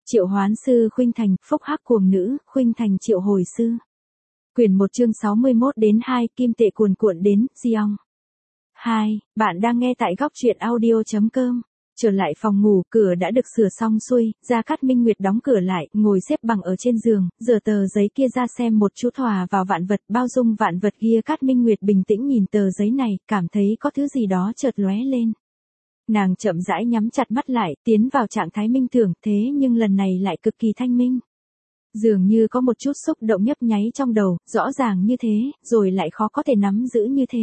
Triệu hoán sư Khuynh Thành, phúc hắc cuồng nữ, Khuynh Thành triệu hồi sư. Quyển 1 chương 61 đến 2, kim tệ cuồn cuộn đến, Giong. 2, bạn đang nghe tại góc truyện audio.com. Trở lại phòng ngủ, cửa đã được sửa xong xuôi, Gia Cát Minh Nguyệt đóng cửa lại, ngồi xếp bằng ở trên giường, giở tờ giấy kia ra xem một chú thòa vào vạn vật, bao dung vạn vật kia. Cát Minh Nguyệt bình tĩnh nhìn tờ giấy này, cảm thấy có thứ gì đó chợt lóe lên. Nàng chậm rãi nhắm chặt mắt lại, tiến vào trạng thái minh tưởng, thế nhưng lần này lại cực kỳ thanh minh. Dường như có một chút xúc động nhấp nháy trong đầu, rõ ràng như thế, rồi lại khó có thể nắm giữ như thế.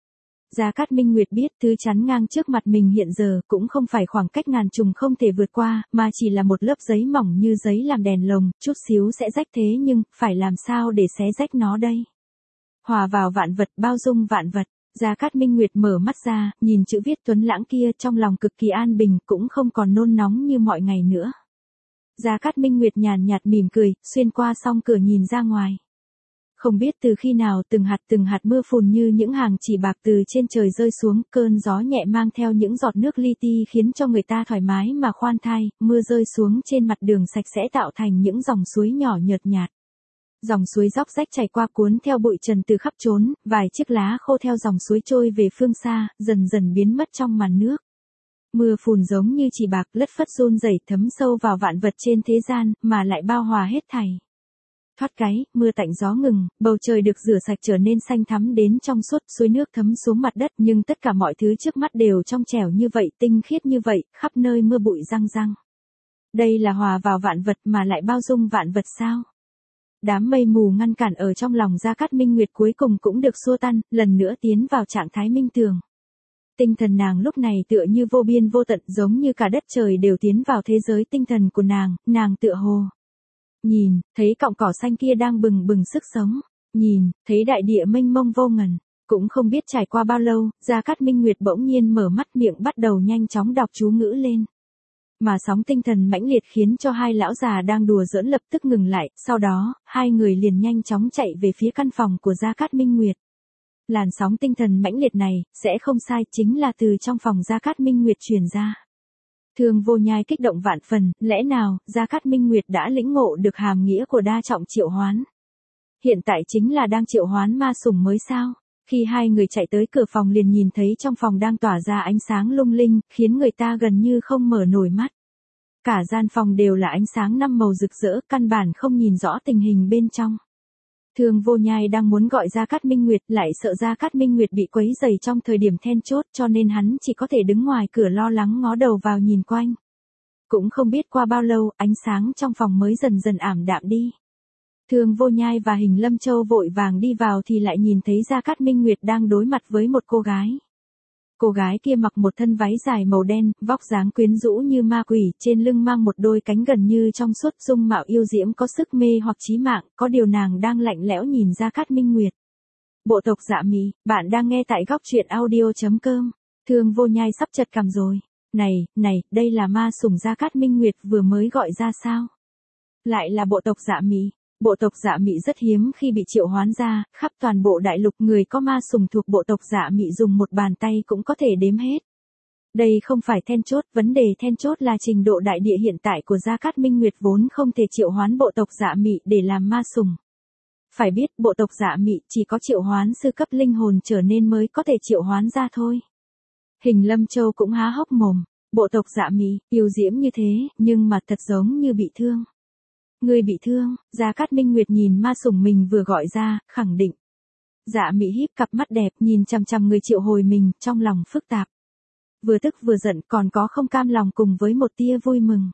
Gia Cát Minh Nguyệt biết thứ chắn ngang trước mặt mình hiện giờ cũng không phải khoảng cách ngàn trùng không thể vượt qua, mà chỉ là một lớp giấy mỏng như giấy làm đèn lồng, chút xíu sẽ rách, thế nhưng, phải làm sao để xé rách nó đây? Hòa vào vạn vật, bao dung vạn vật. Gia Cát Minh Nguyệt mở mắt ra, nhìn chữ viết tuấn lãng kia, trong lòng cực kỳ an bình, cũng không còn nôn nóng như mọi ngày nữa. Gia Cát Minh Nguyệt nhàn nhạt mỉm cười, xuyên qua song cửa nhìn ra ngoài. Không biết từ khi nào từng hạt mưa phùn như những hàng chỉ bạc từ trên trời rơi xuống, cơn gió nhẹ mang theo những giọt nước li ti khiến cho người ta thoải mái mà khoan thai, mưa rơi xuống trên mặt đường sạch sẽ tạo thành những dòng suối nhỏ nhợt nhạt. Dòng suối róc rách chảy qua cuốn theo bụi trần từ khắp trốn, vài chiếc lá khô theo dòng suối trôi về phương xa, dần dần biến mất trong màn nước. Mưa phùn giống như chỉ bạc lất phất run rẩy thấm sâu vào vạn vật trên thế gian, mà lại bao hòa hết thảy. Thoát cái, mưa tạnh gió ngừng, bầu trời được rửa sạch trở nên xanh thắm đến trong suốt, suối nước thấm xuống mặt đất, nhưng tất cả mọi thứ trước mắt đều trong trẻo như vậy, tinh khiết như vậy, khắp nơi mưa bụi răng răng. Đây là hòa vào vạn vật mà lại bao dung vạn vật sao? Đám mây mù ngăn cản ở trong lòng Gia Cát Minh Nguyệt cuối cùng cũng được xua tan, lần nữa tiến vào trạng thái minh tường. Tinh thần nàng lúc này tựa như vô biên vô tận, giống như cả đất trời đều tiến vào thế giới tinh thần của nàng tựa hồ. Nhìn, thấy cọng cỏ xanh kia đang bừng bừng sức sống, nhìn, thấy đại địa mênh mông vô ngần, cũng không biết trải qua bao lâu, Gia Cát Minh Nguyệt bỗng nhiên mở mắt miệng bắt đầu nhanh chóng đọc chú ngữ lên. Mà sóng tinh thần mãnh liệt khiến cho hai lão già đang đùa giỡn lập tức ngừng lại, sau đó, hai người liền nhanh chóng chạy về phía căn phòng của Gia Cát Minh Nguyệt. Làn sóng tinh thần mãnh liệt này, sẽ không sai, chính là từ trong phòng Gia Cát Minh Nguyệt truyền ra. Thương Vô Nhai kích động vạn phần, lẽ nào, Gia Cát Minh Nguyệt đã lĩnh ngộ được hàm nghĩa của đa trọng triệu hoán? Hiện tại chính là đang triệu hoán ma sủng mới sao? Khi hai người chạy tới cửa phòng liền nhìn thấy trong phòng đang tỏa ra ánh sáng lung linh, khiến người ta gần như không mở nổi mắt. Cả gian phòng đều là ánh sáng năm màu rực rỡ, căn bản không nhìn rõ tình hình bên trong. Thương Vô Nhai đang muốn gọi Gia Cát Minh Nguyệt, lại sợ Gia Cát Minh Nguyệt bị quấy rầy trong thời điểm then chốt, cho nên hắn chỉ có thể đứng ngoài cửa lo lắng ngó đầu vào nhìn quanh. Cũng không biết qua bao lâu, ánh sáng trong phòng mới dần dần ảm đạm đi. Thương Vô Nhai và Hình Lâm Châu vội vàng đi vào thì lại nhìn thấy Gia Cát Minh Nguyệt đang đối mặt với một cô gái. Cô gái kia mặc một thân váy dài màu đen, vóc dáng quyến rũ như ma quỷ, trên lưng mang một đôi cánh gần như trong suốt, dung mạo yêu diễm có sức mê hoặc chí mạng, có điều nàng đang lạnh lẽo nhìn Gia Cát Minh Nguyệt. Bộ tộc Dạ Mị, bạn đang nghe tại góc truyện audio.com. Thương Vô Nhai sắp chật cằm rồi. Này, đây là ma sủng Gia Cát Minh Nguyệt vừa mới gọi ra sao? Lại là bộ tộc Dạ Mị. Bộ tộc Dạ Mị rất hiếm khi bị triệu hoán ra, khắp toàn bộ đại lục người có ma sủng thuộc bộ tộc Dạ Mị dùng một bàn tay cũng có thể đếm hết. Đây không phải then chốt, vấn đề then chốt là trình độ đại địa hiện tại của Gia Cát Minh Nguyệt vốn không thể triệu hoán bộ tộc Dạ Mị để làm ma sủng. Phải biết bộ tộc Dạ Mị chỉ có triệu hoán sư cấp linh hồn trở nên mới có thể triệu hoán ra thôi. Hình Lâm Châu cũng há hốc mồm, bộ tộc Dạ Mị, yêu diễm như thế, nhưng mà thật giống như bị thương. Người bị thương, Gia Cát Minh Nguyệt nhìn ma sủng mình vừa gọi ra, khẳng định. Dạ Mị híp cặp mắt đẹp nhìn chằm chằm người triệu hồi mình, trong lòng phức tạp. Vừa tức vừa giận, còn có không cam lòng cùng với một tia vui mừng.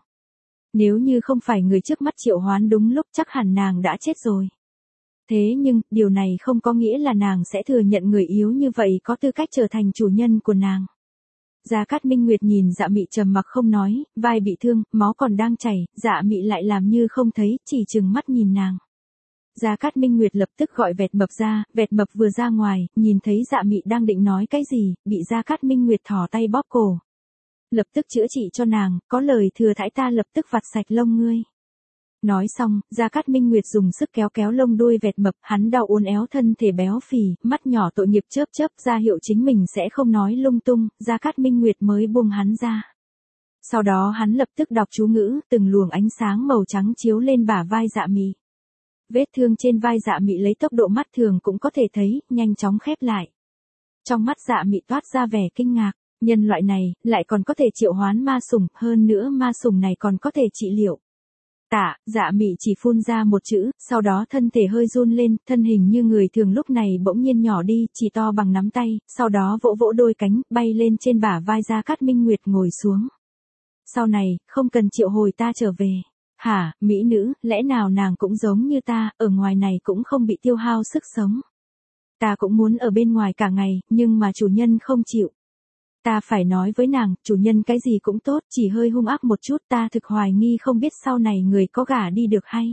Nếu như không phải người trước mắt triệu hoán đúng lúc chắc hẳn nàng đã chết rồi. Thế nhưng, điều này không có nghĩa là nàng sẽ thừa nhận người yếu như vậy có tư cách trở thành chủ nhân của nàng. Gia Cát Minh Nguyệt nhìn Dạ Mị trầm mặc không nói, vai bị thương, máu còn đang chảy, Dạ Mị lại làm như không thấy, chỉ trừng mắt nhìn nàng. Gia Cát Minh Nguyệt lập tức gọi Vẹt Mập ra, Vẹt Mập vừa ra ngoài, nhìn thấy Dạ Mị đang định nói cái gì, bị Gia Cát Minh Nguyệt thò tay bóp cổ. Lập tức chữa trị cho nàng, có lời thừa thãi ta lập tức vặt sạch lông ngươi. Nói xong, Gia Cát Minh Nguyệt dùng sức kéo kéo lông đuôi Vẹt Mập, hắn đau uốn éo thân thể béo phì, mắt nhỏ tội nghiệp chớp chớp ra hiệu chính mình sẽ không nói lung tung, Gia Cát Minh Nguyệt mới buông hắn ra. Sau đó hắn lập tức đọc chú ngữ, từng luồng ánh sáng màu trắng chiếu lên bả vai Dạ Mị. Vết thương trên vai Dạ Mị lấy tốc độ mắt thường cũng có thể thấy, nhanh chóng khép lại. Trong mắt Dạ Mị toát ra vẻ kinh ngạc, nhân loại này, lại còn có thể triệu hoán ma sủng, hơn nữa ma sủng này còn có thể trị liệu. Tạ, Dạ Mị chỉ phun ra một chữ, sau đó thân thể hơi run lên, thân hình như người thường lúc này bỗng nhiên nhỏ đi, chỉ to bằng nắm tay, sau đó vỗ vỗ đôi cánh, bay lên trên bả vai Gia Cát Minh Nguyệt ngồi xuống. Sau này, không cần triệu hồi ta trở về. Hả, mỹ nữ, lẽ nào nàng cũng giống như ta, ở ngoài này cũng không bị tiêu hao sức sống. Ta cũng muốn ở bên ngoài cả ngày, nhưng mà chủ nhân không chịu. Ta phải nói với nàng, chủ nhân cái gì cũng tốt, chỉ hơi hung ác một chút, ta thực hoài nghi không biết sau này người có gả đi được hay.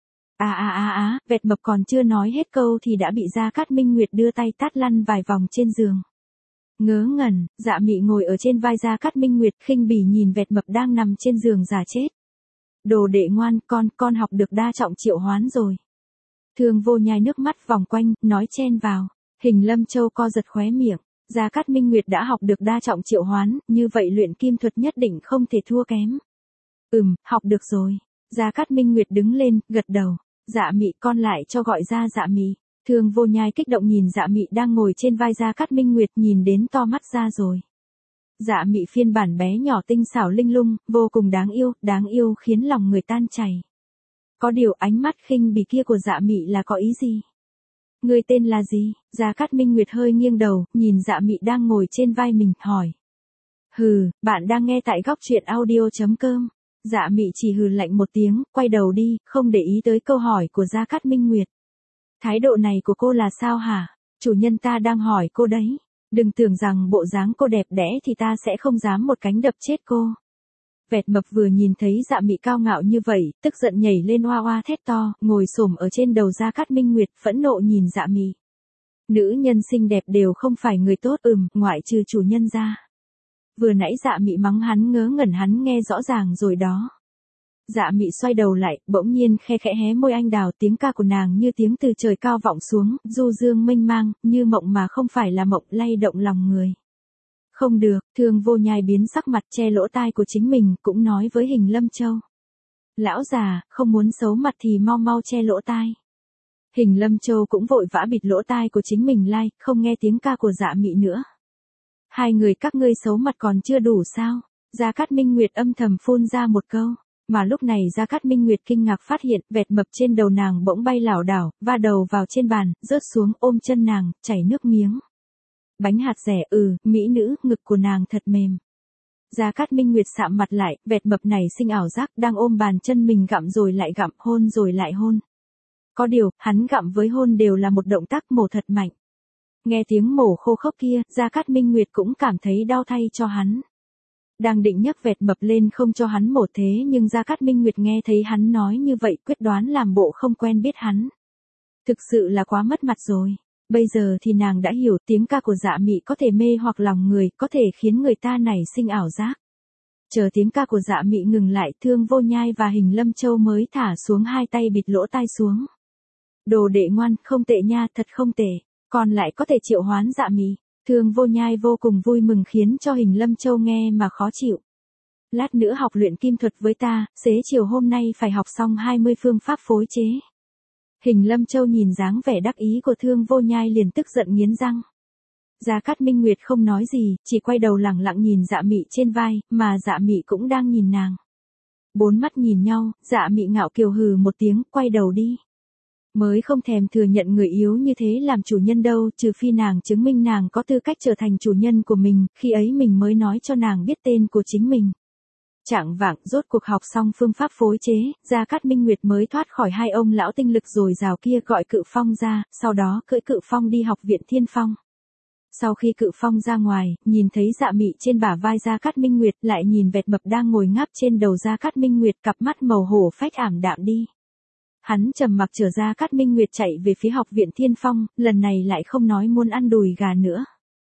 Vẹt mập còn chưa nói hết câu thì đã bị Gia Cát Minh Nguyệt đưa tay tát lăn vài vòng trên giường. Ngớ ngẩn, Dạ Mị ngồi ở trên vai Gia Cát Minh Nguyệt khinh bỉ nhìn vẹt mập đang nằm trên giường giả chết. Đồ đệ ngoan, con học được đa trọng triệu hoán rồi. Thương Vô Nhai nước mắt vòng quanh, nói chen vào. Hình Lâm Châu co giật khóe miệng. Gia Cát Minh Nguyệt đã học được đa trọng triệu hoán, như vậy luyện kim thuật nhất định không thể thua kém. Học được rồi. Gia Cát Minh Nguyệt đứng lên, gật đầu. Dạ Mị, con lại cho gọi ra Dạ Mị. Thương Vô Nhai kích động nhìn Dạ Mị đang ngồi trên vai Gia Cát Minh Nguyệt, nhìn đến to mắt ra rồi. Dạ Mị phiên bản bé nhỏ tinh xảo linh lung, vô cùng đáng yêu khiến lòng người tan chảy. Có điều ánh mắt khinh bỉ kia của Dạ Mị là có ý gì? Người tên là gì? Gia Cát Minh Nguyệt hơi nghiêng đầu, nhìn Dạ Mị đang ngồi trên vai mình, hỏi. Bạn đang nghe tại góc truyện audio.com. Dạ Mị chỉ hừ lạnh một tiếng, quay đầu đi, không để ý tới câu hỏi của Gia Cát Minh Nguyệt. Thái độ này của cô là sao hả? Chủ nhân ta đang hỏi cô đấy. Đừng tưởng rằng bộ dáng cô đẹp đẽ thì ta sẽ không dám một cánh đập chết cô. Vẹt mập vừa nhìn thấy Dạ Mị cao ngạo như vậy, tức giận nhảy lên oa oa thét to, ngồi xổm ở trên đầu Gia Cát Minh Nguyệt, phẫn nộ nhìn Dạ Mị. Nữ nhân xinh đẹp đều không phải người tốt, ngoại trừ chủ nhân ra. Vừa nãy Dạ Mị mắng hắn ngớ ngẩn hắn nghe rõ ràng rồi đó. Dạ Mị xoay đầu lại, bỗng nhiên khe khẽ hé môi anh đào, tiếng ca của nàng như tiếng từ trời cao vọng xuống, du dương mênh mang, như mộng mà không phải là mộng, lay động lòng người. Không được, Thương Vô Nhai biến sắc mặt, che lỗ tai của chính mình, cũng nói với Hình Lâm Châu. Lão già, không muốn xấu mặt thì mau mau che lỗ tai. Hình Lâm Châu cũng vội vã bịt lỗ tai của chính mình lại, không nghe tiếng ca của Dạ Mị nữa. Hai người các ngươi xấu mặt còn chưa đủ sao? Gia Cát Minh Nguyệt âm thầm phun ra một câu. Mà lúc này Gia Cát Minh Nguyệt kinh ngạc phát hiện, vẹt mập trên đầu nàng bỗng bay lảo đảo, va đầu vào trên bàn, rớt xuống, ôm chân nàng, chảy nước miếng. Bánh hạt rẻ, mỹ nữ, ngực của nàng thật mềm. Gia Cát Minh Nguyệt sạm mặt lại, vẹt mập này sinh ảo giác, đang ôm bàn chân mình gặm rồi lại gặm, hôn rồi lại hôn. Có điều, hắn gặm với hôn đều là một động tác mổ thật mạnh. Nghe tiếng mổ khô khốc kia, Gia Cát Minh Nguyệt cũng cảm thấy đau thay cho hắn. Đang định nhấc vẹt mập lên không cho hắn mổ thế nhưng Gia Cát Minh Nguyệt nghe thấy hắn nói như vậy, quyết đoán làm bộ không quen biết hắn. Thực sự là quá mất mặt rồi. Bây giờ thì nàng đã hiểu tiếng ca của Dạ Mị có thể mê hoặc lòng người, có thể khiến người ta nảy sinh ảo giác. Chờ tiếng ca của Dạ Mị ngừng lại, Thương Vô Nhai và Hình Lâm Châu mới thả xuống hai tay bịt lỗ tai xuống. Đồ đệ ngoan, không tệ nha, thật không tệ. Còn lại có thể triệu hoán Dạ Mị. Thương Vô Nhai vô cùng vui mừng khiến cho Hình Lâm Châu nghe mà khó chịu. Lát nữa học luyện kim thuật với ta, xế chiều hôm nay phải học xong 20 phương pháp phối chế. Hình Lâm Châu nhìn dáng vẻ đắc ý của Thương Vô Nhai liền tức giận nghiến răng. Gia Cát Minh Nguyệt không nói gì, chỉ quay đầu lẳng lặng nhìn Dạ Mị trên vai, mà Dạ Mị cũng đang nhìn nàng. Bốn mắt nhìn nhau, Dạ Mị ngạo kiều hừ một tiếng, quay đầu đi. Mới không thèm thừa nhận người yếu như thế làm chủ nhân đâu, trừ phi nàng chứng minh nàng có tư cách trở thành chủ nhân của mình, khi ấy mình mới nói cho nàng biết tên của chính mình. Chạng vạng, rốt cuộc học xong phương pháp phối chế, Gia Cát Minh Nguyệt mới thoát khỏi hai ông lão tinh lực dồi dào kia, gọi Cự Phong ra, sau đó cưỡi Cự Phong đi học viện Thiên Phong. Sau khi Cự Phong ra ngoài, nhìn thấy Dạ Mị trên bả vai Gia Cát Minh Nguyệt, lại nhìn vẹt mập đang ngồi ngáp trên đầu Gia Cát Minh Nguyệt, cặp mắt màu hổ phách ảm đạm đi. Hắn trầm mặc trở Gia Cát Minh Nguyệt chạy về phía học viện Thiên Phong, lần này lại không nói muốn ăn đùi gà nữa.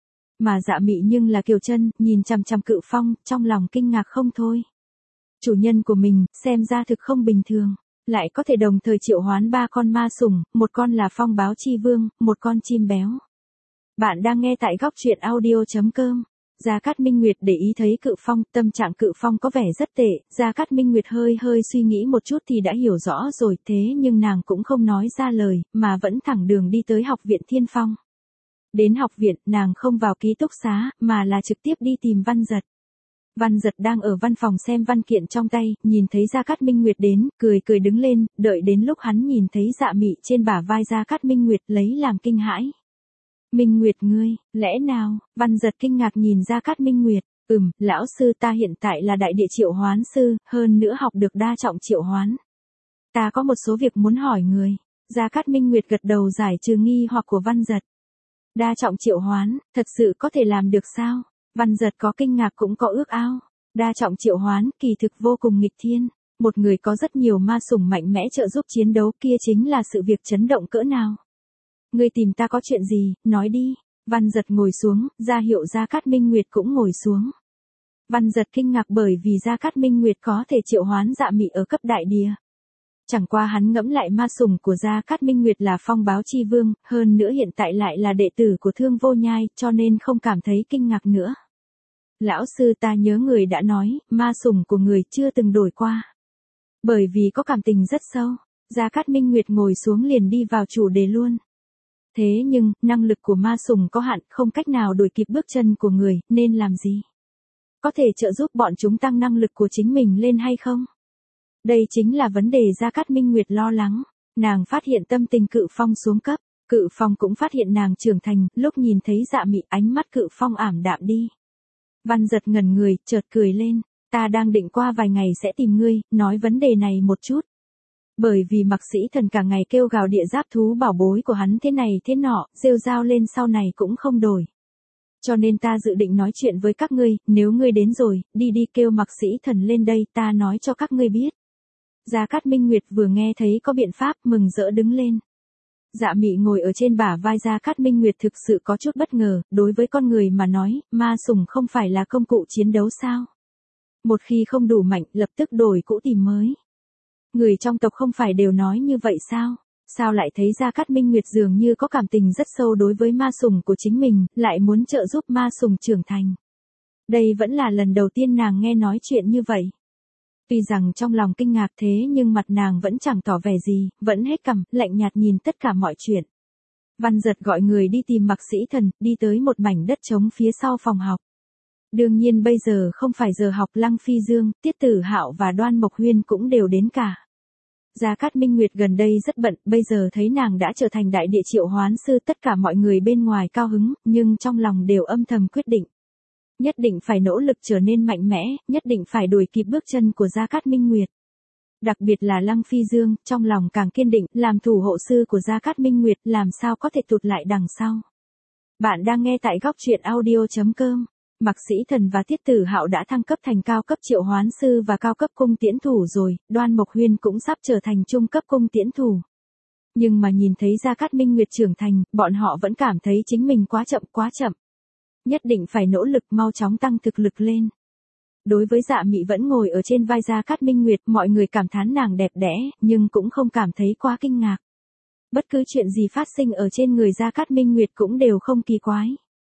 Mà Dạ Mị nhưng là Kiều Chân, nhìn chằm chằm Cự Phong, trong lòng kinh ngạc không thôi. Chủ nhân của mình, xem ra thực không bình thường, lại có thể đồng thời triệu hoán 3 con ma sủng, một con là Phong Báo Chi Vương, một con chim béo. Bạn đang nghe tại góc truyện audio.com. Gia Cát Minh Nguyệt để ý thấy Cự Phong, tâm trạng Cự Phong có vẻ rất tệ, Gia Cát Minh Nguyệt hơi suy nghĩ một chút thì đã hiểu rõ rồi, thế nhưng nàng cũng không nói ra lời, mà vẫn thẳng đường đi tới học viện Thiên Phong. Đến học viện, nàng không vào ký túc xá, mà là trực tiếp đi tìm Văn Giật. Văn Giật đang ở văn phòng xem văn kiện trong tay, nhìn thấy Gia Cát Minh Nguyệt đến, cười đứng lên, đợi đến lúc hắn nhìn thấy Dạ Mị trên bả vai Gia Cát Minh Nguyệt lấy làm kinh hãi. Minh Nguyệt ngươi, lẽ nào? Văn Giật kinh ngạc nhìn Gia Cát Minh Nguyệt, lão sư ta hiện tại là đại địa triệu hoán sư, hơn nữa học được đa trọng triệu hoán. Ta có một số việc muốn hỏi người. Gia Cát Minh Nguyệt gật đầu giải trừ nghi hoặc của Văn Giật. Đa trọng triệu hoán, thật sự có thể làm được sao? Văn Giật có kinh ngạc cũng có ước ao. Đa trọng triệu hoán, kỳ thực vô cùng nghịch thiên. Một người có rất nhiều ma sủng mạnh mẽ trợ giúp chiến đấu kia chính là sự việc chấn động cỡ nào. Ngươi tìm ta có chuyện gì, nói đi. Văn Giật ngồi xuống, ra hiệu Gia Cát Minh Nguyệt cũng ngồi xuống. Văn Giật kinh ngạc bởi vì Gia Cát Minh Nguyệt có thể triệu hoán Dạ Mị ở cấp đại địa. Chẳng qua hắn ngẫm lại ma sủng của Gia Cát Minh Nguyệt là Phong Báo Chi Vương, hơn nữa hiện tại lại là đệ tử của Thương Vô Nhai, cho nên không cảm thấy kinh ngạc nữa. Lão sư ta nhớ người đã nói, ma sủng của người chưa từng đổi qua. Bởi vì có cảm tình rất sâu, Gia Cát Minh Nguyệt ngồi xuống liền đi vào chủ đề luôn. Thế nhưng, năng lực của ma sủng có hạn, không cách nào đuổi kịp bước chân của người, nên làm gì? Có thể trợ giúp bọn chúng tăng năng lực của chính mình lên hay không? Đây chính là vấn đề Gia Cát Minh Nguyệt lo lắng. Nàng phát hiện tâm tình Cự Phong xuống cấp, Cự Phong cũng phát hiện nàng trưởng thành, lúc nhìn thấy Dạ Mị ánh mắt Cự Phong ảm đạm đi. Văn Giật ngẩn người, chợt cười lên, ta đang định qua vài ngày sẽ tìm ngươi, nói vấn đề này một chút. Bởi vì Mạc Sĩ Thần cả ngày kêu gào địa giáp thú bảo bối của hắn thế này thế nọ, rêu rao lên sau này cũng không đổi. Cho nên ta dự định nói chuyện với các ngươi, nếu ngươi đến rồi, đi kêu Mạc Sĩ Thần lên đây, ta nói cho các ngươi biết. Gia Cát Minh Nguyệt vừa nghe thấy có biện pháp, mừng rỡ đứng lên. Dạ Mị ngồi ở trên bả vai Gia Cát Minh Nguyệt thực sự có chút bất ngờ, đối với con người mà nói, ma sủng không phải là công cụ chiến đấu sao? Một khi không đủ mạnh, lập tức đổi cũ tìm mới. Người trong tộc không phải đều nói như vậy sao? Sao lại thấy Gia Cát Minh Nguyệt dường như có cảm tình rất sâu đối với ma sủng của chính mình, lại muốn trợ giúp ma sủng trưởng thành? Đây vẫn là lần đầu tiên nàng nghe nói chuyện như vậy. Tuy rằng trong lòng kinh ngạc thế nhưng mặt nàng vẫn chẳng tỏ vẻ gì, vẫn hết cằm, lạnh nhạt nhìn tất cả mọi chuyện. Văn Giật gọi người đi tìm Mạc Sĩ Thần, đi tới một mảnh đất trống phía sau phòng học. Đương nhiên bây giờ không phải giờ học, Lăng Phi Dương, Tiết Tử Hạo và Đoan Mộc Huyên cũng đều đến cả. Gia Cát Minh Nguyệt gần đây rất bận, bây giờ thấy nàng đã trở thành đại địa triệu hoán sư, tất cả mọi người bên ngoài cao hứng, nhưng trong lòng đều âm thầm quyết định. Nhất định phải nỗ lực trở nên mạnh mẽ, nhất định phải đuổi kịp bước chân của Gia Cát Minh Nguyệt. Đặc biệt là Lăng Phi Dương, trong lòng càng kiên định, làm thủ hộ sư của Gia Cát Minh Nguyệt, làm sao có thể tụt lại đằng sau. Bạn đang nghe tại góc truyện audio.com. Mạc Sĩ Thần và Tiết Tử Hạo đã thăng cấp thành cao cấp triệu hoán sư và cao cấp cung tiễn thủ rồi, Đoan Mộc Huyên cũng sắp trở thành trung cấp cung tiễn thủ. Nhưng mà nhìn thấy Gia Cát Minh Nguyệt trưởng thành, bọn họ vẫn cảm thấy chính mình quá chậm. Nhất định phải nỗ lực mau chóng tăng thực lực lên. Đối với Dạ Mị vẫn ngồi ở trên vai Gia Cát Minh Nguyệt, mọi người cảm thán nàng đẹp đẽ, nhưng cũng không cảm thấy quá kinh ngạc. Bất cứ chuyện gì phát sinh ở trên người Gia Cát Minh Nguyệt cũng đều không kỳ quái.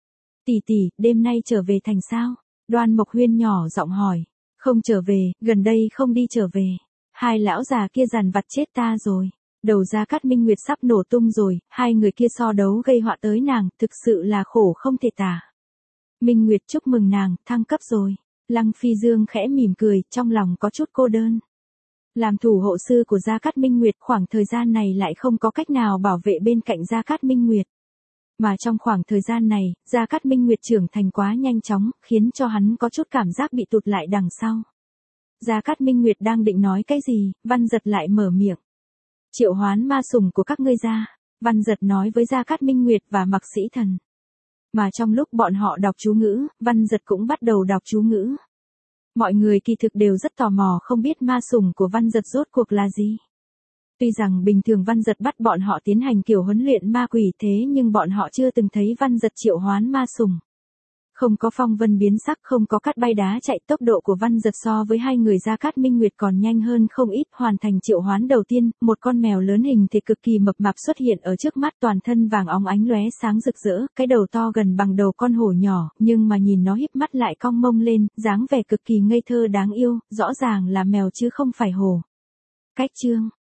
Tỷ, đêm nay trở về thành sao? Đoan Mộc Huyên nhỏ giọng hỏi. Không trở về, gần đây không đi trở về. Hai lão già kia dằn vặt chết ta rồi. Đầu Gia Cát Minh Nguyệt sắp nổ tung rồi, hai người kia so đấu gây họa tới nàng, thực sự là khổ không thể tả. Minh Nguyệt chúc mừng nàng, thăng cấp rồi. Lăng Phi Dương khẽ mỉm cười, trong lòng có chút cô đơn. Làm thủ hộ sư của Gia Cát Minh Nguyệt, khoảng thời gian này lại không có cách nào bảo vệ bên cạnh Gia Cát Minh Nguyệt. Mà trong khoảng thời gian này, Gia Cát Minh Nguyệt trưởng thành quá nhanh chóng, khiến cho hắn có chút cảm giác bị tụt lại đằng sau. Gia Cát Minh Nguyệt đang định nói cái gì, Văn Giật lại mở miệng. Triệu hoán ma sủng của các ngươi ra, Văn Giật nói với Gia Cát Minh Nguyệt và Mạc Sĩ Thần. Mà trong lúc bọn họ đọc chú ngữ, Văn Giật cũng bắt đầu đọc chú ngữ. Mọi người kỳ thực đều rất tò mò không biết ma sủng của Văn Giật rốt cuộc là gì. Tuy rằng bình thường Văn Giật bắt bọn họ tiến hành kiểu huấn luyện ma quỷ thế nhưng bọn họ chưa từng thấy Văn Giật triệu hoán ma sủng. Không có phong vân biến sắc, không có cát bay đá chạy, tốc độ của Văn Giật so với hai người Gia Cát Minh Nguyệt còn nhanh hơn không ít. Hoàn thành triệu hoán đầu tiên, một con mèo lớn hình thể cực kỳ mập mạp xuất hiện ở trước mắt, toàn thân vàng óng ánh lóe sáng rực rỡ, cái đầu to gần bằng đầu con hổ nhỏ, nhưng mà nhìn nó híp mắt lại cong mông lên, dáng vẻ cực kỳ ngây thơ đáng yêu, rõ ràng là mèo chứ không phải hổ. Cách chương